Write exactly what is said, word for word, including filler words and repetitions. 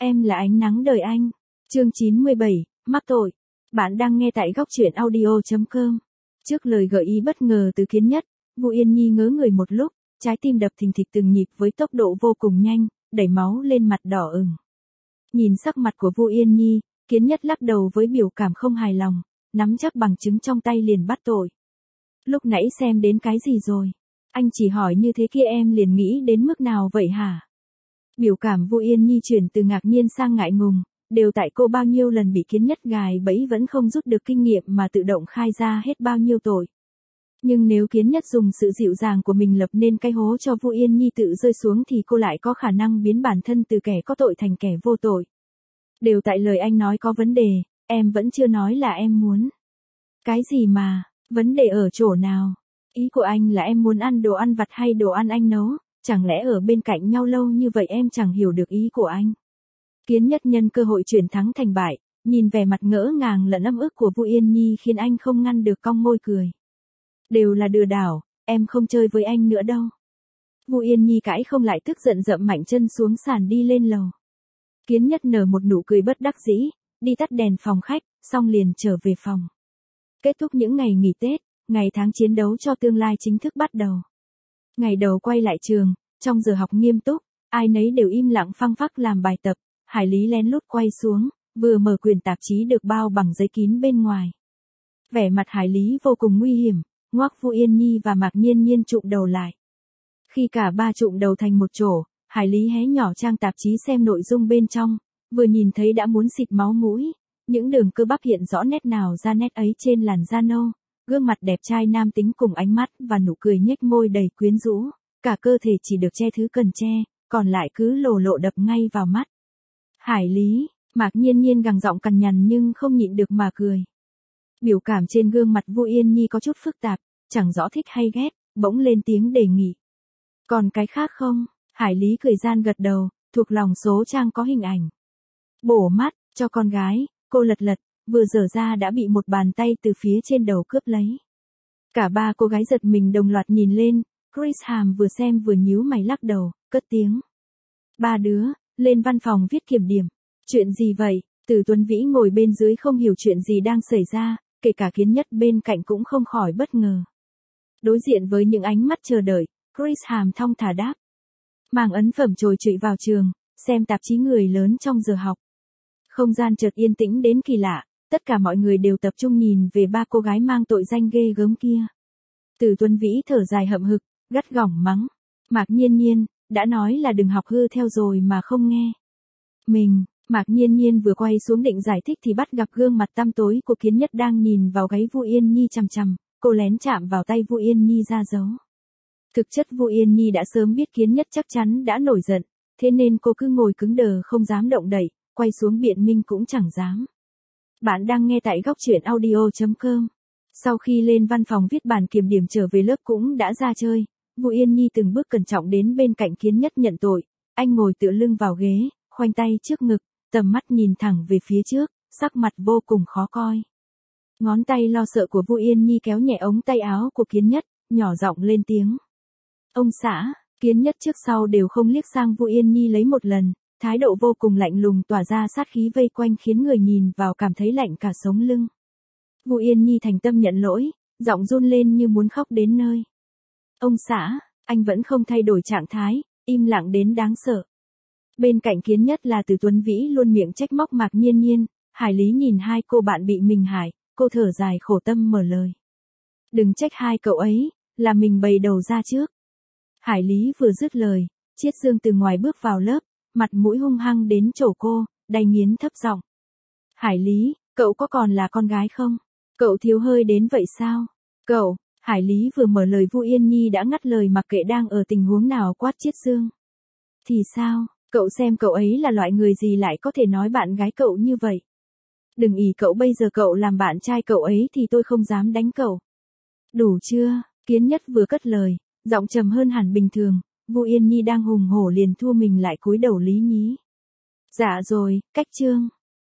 Em là ánh nắng đời anh. Chương chín mươi bảy, mắc tội. Bạn đang nghe tại góc truyện audio chấm com. Trước lời gợi ý bất ngờ từ Kiến Nhất, Vu Yên Nhi ngớ người một lúc, trái tim đập thình thịch từng nhịp với tốc độ vô cùng nhanh, đẩy máu lên mặt đỏ ửng. Nhìn sắc mặt của Vu Yên Nhi, Kiến Nhất lắc đầu với biểu cảm không hài lòng, nắm chắc bằng chứng trong tay liền bắt tội. Lúc nãy xem đến cái gì rồi? Anh chỉ hỏi như thế kia em liền nghĩ đến mức nào vậy hả? Biểu cảm Vu Yên Nhi chuyển từ ngạc nhiên sang ngại ngùng, đều tại cô bao nhiêu lần bị Kiến Nhất gài bẫy vẫn không rút được kinh nghiệm mà tự động khai ra hết bao nhiêu tội. Nhưng nếu Kiến Nhất dùng sự dịu dàng của mình lập nên cái hố cho Vu Yên Nhi tự rơi xuống thì cô lại có khả năng biến bản thân từ kẻ có tội thành kẻ vô tội. Đều tại lời anh nói có vấn đề, em vẫn chưa nói là em muốn. Cái gì mà, vấn đề ở chỗ nào? Ý của anh là em muốn ăn đồ ăn vặt hay đồ ăn anh nấu, chẳng lẽ ở bên cạnh nhau lâu như vậy em chẳng hiểu được ý của anh? Kiến Nhất nhân cơ hội chuyển thắng thành bại, nhìn vẻ mặt ngỡ ngàng lẫn ấm ức của Vu Yên Nhi khiến anh không ngăn được cong môi cười. Đều là lừa đảo, em không chơi với anh nữa đâu. Vu Yên Nhi cãi không lại tức giận dậm mạnh chân xuống sàn đi lên lầu. Kiến Nhất nở một nụ cười bất đắc dĩ, đi tắt đèn phòng khách, xong liền trở về phòng. Kết thúc những ngày nghỉ Tết, ngày tháng chiến đấu cho tương lai chính thức bắt đầu. Ngày đầu quay lại trường, trong giờ học nghiêm túc, ai nấy đều im lặng phăng phắc làm bài tập, Hải Lý lén lút quay xuống, vừa mở quyển tạp chí được bao bằng giấy kín bên ngoài. Vẻ mặt Hải Lý vô cùng nguy hiểm, ngoắc Vu Yên Nhi và Mạc Nhiên Nhiên trụm đầu lại. Khi cả ba trụm đầu thành một chỗ, Hải Lý hé nhỏ trang tạp chí xem nội dung bên trong, vừa nhìn thấy đã muốn xịt máu mũi, những đường cơ bắp hiện rõ nét nào ra nét ấy trên làn da nâu, gương mặt đẹp trai nam tính cùng ánh mắt và nụ cười nhếch môi đầy quyến rũ, cả cơ thể chỉ được che thứ cần che, còn lại cứ lồ lộ đập ngay vào mắt. Hải Lý, Mạc Nhiên Nhiên gằn giọng cằn nhằn nhưng không nhịn được mà cười. Biểu cảm trên gương mặt Vu Yên Nhi có chút phức tạp, chẳng rõ thích hay ghét, bỗng lên tiếng đề nghị. Còn cái khác không? Hải Lý cười gian gật đầu, thuộc lòng số trang có hình ảnh. Bổ mắt, cho con gái, cô lật lật, vừa dở ra đã bị một bàn tay từ phía trên đầu cướp lấy. Cả ba cô gái giật mình đồng loạt nhìn lên, Chris Hàm vừa xem vừa nhíu mày lắc đầu, cất tiếng. Ba đứa, lên văn phòng viết kiểm điểm. Chuyện gì vậy? Từ Tuấn Vĩ ngồi bên dưới không hiểu chuyện gì đang xảy ra, kể cả Kiến Nhất bên cạnh cũng không khỏi bất ngờ. Đối diện với những ánh mắt chờ đợi, Chris Hàm thong thả đáp. Mang ấn phẩm trồi trụy vào trường, xem tạp chí người lớn trong giờ học. Không gian chợt yên tĩnh đến kỳ lạ, tất cả mọi người đều tập trung nhìn về ba cô gái mang tội danh ghê gớm kia. Từ Tuấn Vĩ thở dài hậm hực, gắt gỏng mắng. Mạc Nhiên Nhiên, đã nói là đừng học hư theo rồi mà không nghe. Mình, Mạc Nhiên Nhiên vừa quay xuống định giải thích thì bắt gặp gương mặt tăm tối của Kiến Nhất đang nhìn vào gáy Vu Yên Nhi chằm chằm, cô lén chạm vào tay Vu Yên Nhi ra dấu. Thực chất Vu Yên Nhi đã sớm biết Kiến Nhất chắc chắn đã nổi giận, thế nên cô cứ ngồi cứng đờ không dám động đậy, quay xuống biện minh cũng chẳng dám. Bạn đang nghe tại góc truyện audio chấm com. Sau khi lên văn phòng viết bản kiểm điểm trở về lớp cũng đã ra chơi, Vu Yên Nhi từng bước cẩn trọng đến bên cạnh Kiến Nhất nhận tội, anh ngồi tựa lưng vào ghế, khoanh tay trước ngực, tầm mắt nhìn thẳng về phía trước, sắc mặt vô cùng khó coi. Ngón tay lo sợ của Vu Yên Nhi kéo nhẹ ống tay áo của Kiến Nhất, nhỏ giọng lên tiếng. Ông xã, Kiến Nhất trước sau đều không liếc sang Vu Yên Nhi lấy một lần, thái độ vô cùng lạnh lùng tỏa ra sát khí vây quanh khiến người nhìn vào cảm thấy lạnh cả sống lưng. Vu Yên Nhi thành tâm nhận lỗi, giọng run lên như muốn khóc đến nơi. Ông xã, anh vẫn không thay đổi trạng thái, im lặng đến đáng sợ. Bên cạnh Kiến Nhất là Từ Tuấn Vĩ luôn miệng trách móc Mạc Nhiên Nhiên, Hải Lý nhìn hai cô bạn bị mình hại, cô thở dài khổ tâm mở lời. Đừng trách hai cậu ấy, là mình bày đầu ra trước. Hải Lý vừa dứt lời, Chiết Dương từ ngoài bước vào lớp, mặt mũi hung hăng đến chỗ cô, đay nghiến thấp giọng. Hải Lý, cậu có còn là con gái không? Cậu thiếu hơi đến vậy sao? Cậu, Hải Lý vừa mở lời Vu Yên Nhi đã ngắt lời mặc kệ đang ở tình huống nào quát Chiết Dương. Thì sao, cậu xem cậu ấy là loại người gì lại có thể nói bạn gái cậu như vậy? Đừng ỷ cậu bây giờ cậu làm bạn trai cậu ấy thì tôi không dám đánh cậu. Đủ chưa? Kiến Nhất vừa cất lời, giọng trầm hơn hẳn bình thường, Vu Yên Nhi đang hùng hổ liền thua mình lại cúi đầu lý nhí. Dạ rồi, cách chương.